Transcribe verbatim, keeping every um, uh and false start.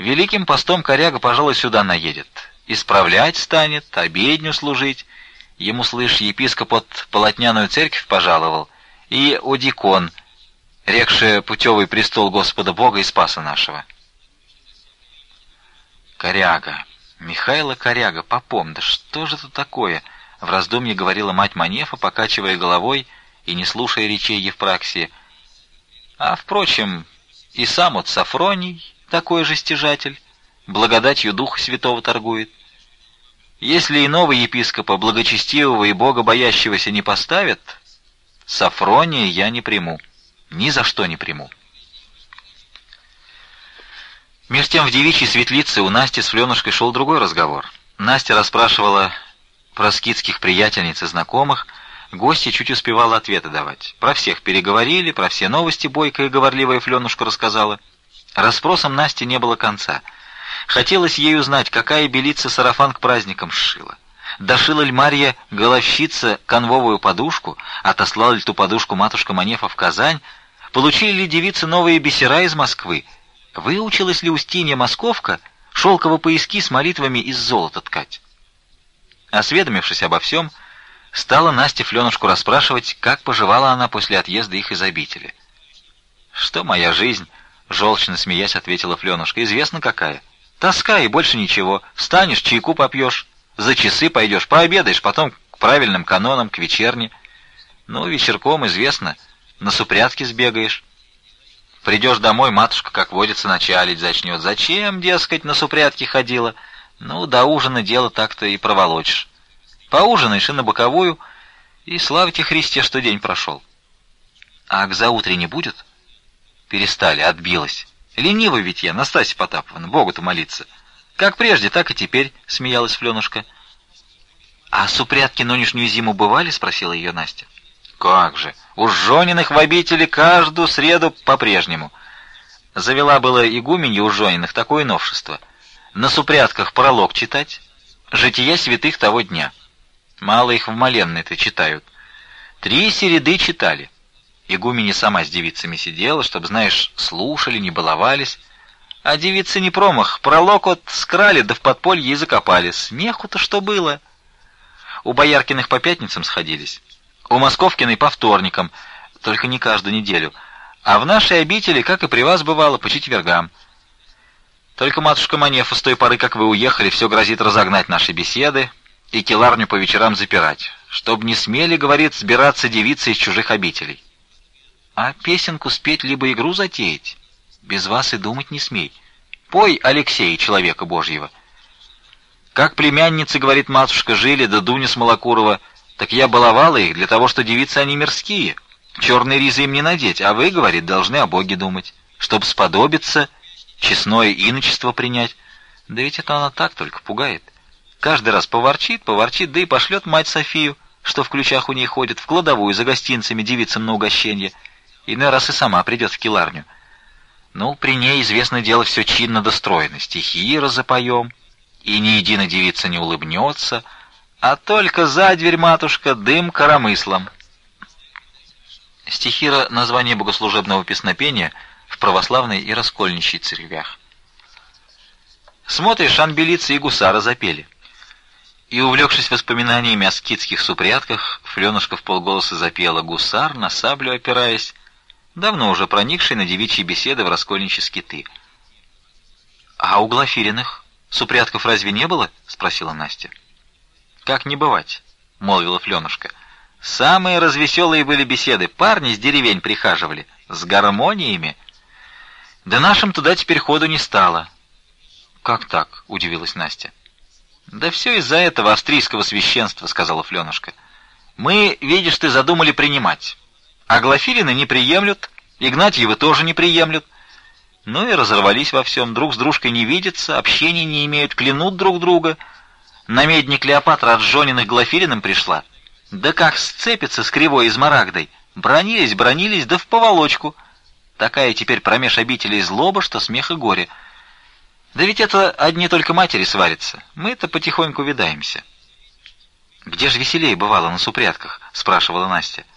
Великим постом коряга, пожалуй, сюда наедет. Исправлять станет, обедню служить. Ему, слышь, епископ от полотняную церковь пожаловал, и одикон, рекше путевый престол Господа Бога и Спаса нашего. Коряга. Михайло Коряга, попом, да что же это такое? В раздумье говорила мать Манефа, покачивая головой и не слушая речей Евпраксии. А, впрочем, и сам от Сафроний такой же стяжатель, благодатью Духа Святого торгует. Если иного епископа, благочестивого и богобоящегося, не поставят, Сафрония я не приму, ни за что не приму. Меж тем в девичьей светлице у Насти с Флёнушкой шел другой разговор. Настя расспрашивала про скитских приятельниц и знакомых, гостья чуть успевала ответы давать. Про всех переговорили, про все новости бойкая и говорливая Флёнушка рассказала. Расспросам Насти не было конца. Хотелось ей узнать, какая белица сарафан к праздникам сшила. Дошила ли Марья головщица конвовую подушку, отослала ли ту подушку матушка Манефа в Казань, получили ли девицы новые бисера из Москвы, выучилась ли Устинья Московка шелково-пояски с молитвами из золота ткать. Осведомившись обо всем, стала Настя Флёнушку расспрашивать, как поживала она после отъезда их из обители. «Что моя жизнь?» — желчно смеясь ответила Флёнушка. «Известно какая. Тоска и больше ничего. Встанешь, чайку попьешь, за часы пойдешь, пообедаешь, потом к правильным канонам, к вечерне. Ну, вечерком, известно, на супрятки сбегаешь. Придешь домой, матушка, как водится, началить зачнет. Зачем, дескать, на супрятки ходила? Ну, до ужина дело так-то и проволочишь. Поужинаешь и на боковую, и славьте Христе, что день прошел. А к заутре не будет?» «Перестали, отбилась. Ленива ведь я, Настасья Потаповна, Богу-то молиться. Как прежде, так и теперь», — смеялась Флёнушка. «А супрятки нынешнюю зиму бывали?» — спросила ее Настя. «Как же! У Жониных в обители каждую среду по-прежнему. Завела было игуменья у Жониных такое новшество. На супрятках пролог читать, жития святых того дня. Мало их в моленной-то читают. Три середы читали. Игуменья сама с девицами сидела, чтоб, знаешь, слушали, не баловались. А девицы не промах, пролог от скрали, да в подполье и закопали. Смеху-то что было. У Бояркиных по пятницам сходились, у Московкиной по вторникам, только не каждую неделю. А в нашей обители, как и при вас бывало, по четвергам. Только матушка Манефа с той поры, как вы уехали, все грозит разогнать наши беседы и келарню по вечерам запирать, чтоб не смели, говорит, сбираться девицы из чужих обителей. А песенку спеть либо игру затеять, без вас и думать не смей. Пой, Алексей, человека Божьего. Как племянницы, говорит матушка, жили, да Дуня Смолокурова, так я баловала их для того, что девицы они мирские, черные ризы им не надеть, а вы, говорит, должны о Боге думать, чтоб сподобиться, честное иночество принять. Да ведь это она так только пугает. Каждый раз поворчит, поворчит, да и пошлет мать Софию, что в ключах у ней ходит, в кладовую за гостинцами девицам на угощенье. Иной раз и сама придет в келарню. Ну, при ней, известно дело, все чинно достроено. Стихи разопоем, и ни единая девица не улыбнется, а только за дверь, матушка, дым коромыслом. Стихира — название богослужебного песнопения в православной и раскольничьей церквях. Смотришь, анбелицы и гусары запели. И, увлекшись воспоминаниями о скитских супрятках, Флёнушка вполголоса запела «Гусар, на саблю опираясь», давно уже проникший на девичьи беседы в раскольничьи скиты. «А у Глафириных супрятков разве не было?» — спросила Настя. «Как не бывать», — молвила Флёнушка. «Самые развеселые были беседы, парни с деревень прихаживали, с гармониями. Да нашим туда теперь ходу не стало». «Как так?» — удивилась Настя. «Да все из-за этого австрийского священства», — сказала Флёнушка. «Мы, видишь ты, задумали принимать. А Глафирины не приемлют, Игнатьевы тоже не приемлют. Ну и разорвались во всем, друг с дружкой не видятся, общения не имеют, клянут друг друга. Намедни Клеопатра от Жониных Глафириным пришла. Да как сцепится с кривой измарагдой. Бронились, бронились, да в поволочку. Такая теперь промеж обителей злоба, что смех и горе. Да ведь это одни только матери сварятся. Мы-то потихоньку видаемся». «Где ж веселее бывало на супрятках?» — спрашивала Настя.